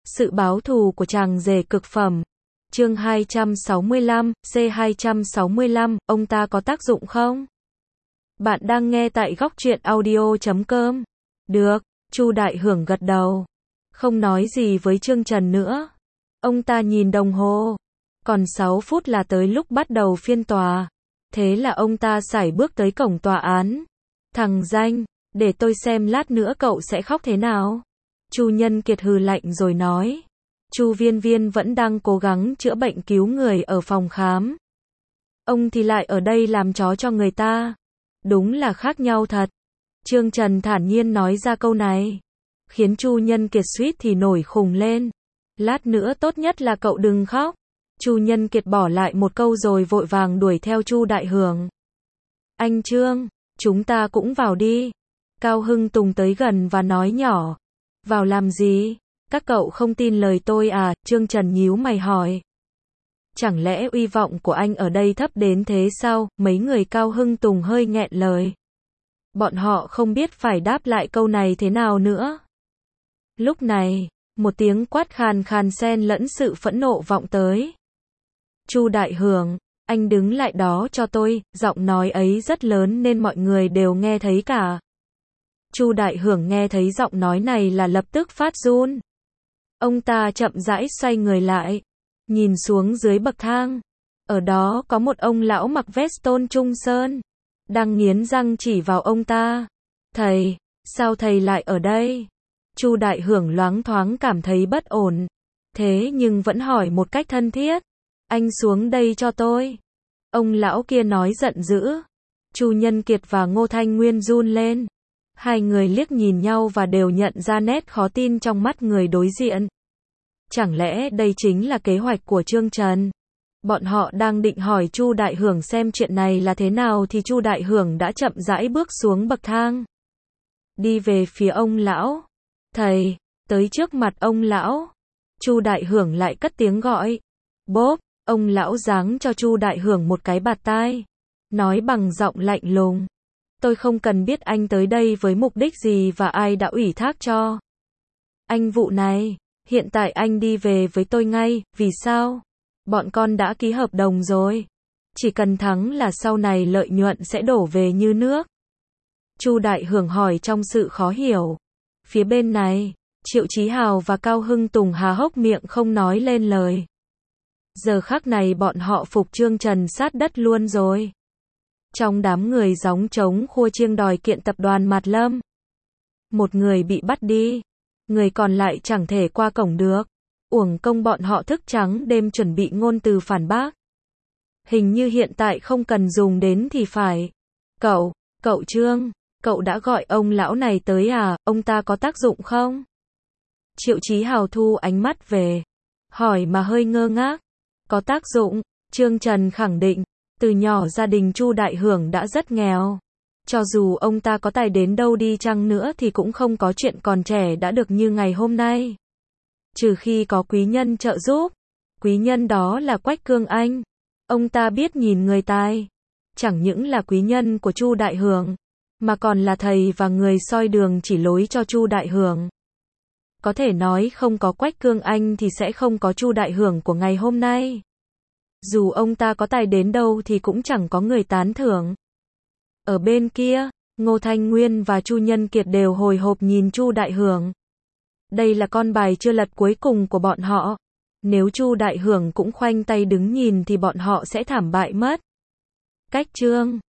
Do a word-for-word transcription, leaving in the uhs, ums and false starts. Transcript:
Sự báo thù của chàng rể cực phẩm. Chương hai trăm sáu mươi lăm, C hai trăm sáu mươi lăm, ông ta có tác dụng không? Bạn đang nghe tại góc truyện audio chấm com. Được, Chu Đại Hưởng gật đầu. Không nói gì với Trương Trần nữa. Ông ta nhìn đồng hồ. Còn sáu phút là tới lúc bắt đầu phiên tòa. Thế là ông ta sải bước tới cổng tòa án. Thằng danh, để tôi xem lát nữa cậu sẽ khóc thế nào. Chu Nhân Kiệt hừ lạnh rồi nói. Chu Viên Viên vẫn đang cố gắng chữa bệnh cứu người ở phòng khám. Ông thì lại ở đây làm chó cho người ta. Đúng là khác nhau thật. Trương Trần thản nhiên nói ra câu này. Khiến Chu Nhân Kiệt suýt thì nổi khùng lên. Lát nữa tốt nhất là cậu đừng khóc. Chu Nhân Kiệt bỏ lại một câu rồi vội vàng đuổi theo Chu Đại Hưởng. Anh Trương, chúng ta cũng vào đi. Cao Hưng Tùng tới gần và nói nhỏ. Vào làm gì? Các cậu không tin lời tôi à? Trương Trần nhíu mày hỏi. Chẳng lẽ uy vọng của anh ở đây thấp đến thế sao? Mấy người Cao Hưng Tùng hơi nghẹn lời. Bọn họ không biết phải đáp lại câu này thế nào nữa. Lúc này, một tiếng quát khàn khàn xen lẫn sự phẫn nộ vọng tới. Chu Đại Hưởng, anh đứng lại đó cho tôi. Giọng nói ấy rất lớn nên mọi người đều nghe thấy cả. Chu Đại Hưởng nghe thấy giọng nói này là lập tức phát run. Ông ta chậm rãi xoay người lại, nhìn xuống dưới bậc thang. Ở đó có một ông lão mặc vest tôn trung sơn, đang nghiến răng chỉ vào ông ta. Thầy, sao thầy lại ở đây? Chu Đại Hưởng loáng thoáng cảm thấy bất ổn. Thế nhưng vẫn hỏi một cách thân thiết. Anh xuống đây cho tôi. Ông lão kia nói giận dữ. Chu Nhân Kiệt và Ngô Thanh Nguyên run lên. Hai người liếc nhìn nhau và đều nhận ra nét khó tin trong mắt người đối diện. Chẳng lẽ đây chính là kế hoạch của Trương Trần? Bọn họ đang định hỏi Chu Đại Hưởng xem chuyện này là thế nào thì Chu Đại Hưởng đã chậm rãi bước xuống bậc thang. Đi về phía ông lão. Thầy, tới trước mặt ông lão. Chu Đại Hưởng lại cất tiếng gọi. Bốp, ông lão giáng cho Chu Đại Hưởng một cái bạt tai. Nói bằng giọng lạnh lùng. Tôi không cần biết anh tới đây với mục đích gì và ai đã ủy thác cho anh vụ này. Hiện tại anh đi về với tôi ngay. Vì sao? Bọn con đã ký hợp đồng rồi. Chỉ cần thắng là sau này lợi nhuận sẽ đổ về như nước. Chu Đại Hưởng hỏi trong sự khó hiểu. Phía bên này, Triệu Chí Hào và Cao Hưng Tùng há hốc miệng không nói lên lời. Giờ khắc này bọn họ phục Trương Trần sát đất luôn rồi. Trong đám người gióng trống khua chiêng đòi kiện tập đoàn Mạt Lâm. Một người bị bắt đi. Người còn lại chẳng thể qua cổng được. Uổng công bọn họ thức trắng đêm chuẩn bị ngôn từ phản bác. Hình như hiện tại không cần dùng đến thì phải. Cậu, cậu Trương, cậu đã gọi ông lão này tới à? Ông ta có tác dụng không? Triệu Chí Hào thu ánh mắt về. Hỏi mà hơi ngơ ngác. Có tác dụng, Trương Trần khẳng định. Từ nhỏ gia đình Chu Đại Hưởng đã rất nghèo. Cho dù ông ta có tài đến đâu đi chăng nữa thì cũng không có chuyện còn trẻ đã được như ngày hôm nay. Trừ khi có quý nhân trợ giúp. Quý nhân đó là Quách Cương Anh. Ông ta biết nhìn người tài. Chẳng những là quý nhân của Chu Đại Hưởng, mà còn là thầy và người soi đường chỉ lối cho Chu Đại Hưởng. Có thể nói không có Quách Cương Anh thì sẽ không có Chu Đại Hưởng của ngày hôm nay. Dù ông ta có tài đến đâu thì cũng chẳng có người tán thưởng. Ở bên kia, Ngô Thanh Nguyên và Chu Nhân Kiệt đều hồi hộp nhìn Chu Đại Hưởng. Đây là con bài chưa lật cuối cùng của bọn họ. Nếu Chu Đại Hưởng cũng khoanh tay đứng nhìn thì bọn họ sẽ thảm bại mất. Cách Trương